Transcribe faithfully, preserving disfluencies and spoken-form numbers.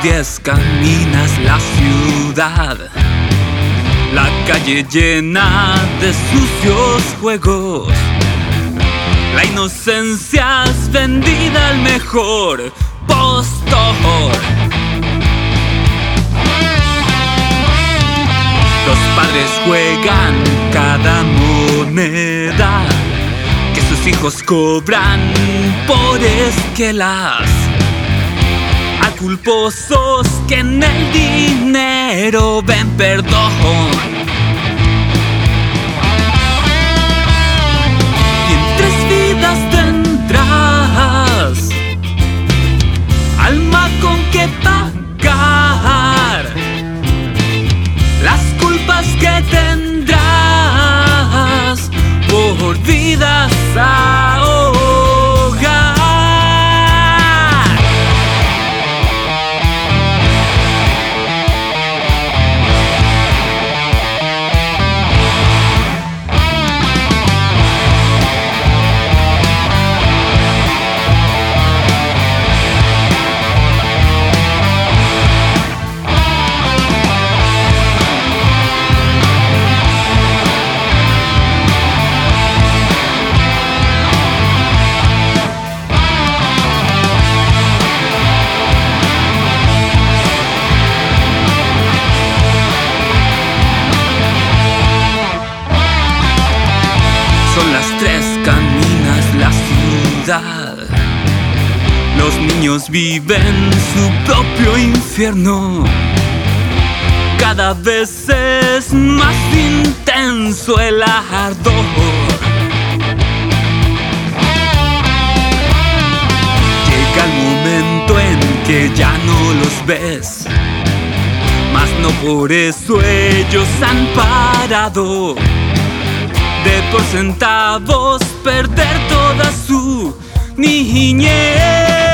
pies caminas la ciudad, la calle llena de sucios juegos. La inocencia es vendida al mejor postor. Los padres juegan cada moneda que sus hijos cobran por esquelas, a culposos que en el dinero ven perdón. Y en tres vidas tendrás alma con que pagar las culpas que tendrás por vidas ahogar. Son las tres, caminas la ciudad. Los niños viven su propio infierno. Cada vez es más intenso el ardor. Llega el momento en que ya no los ves, mas no por eso ellos han parado de por centavos perder toda su niñez.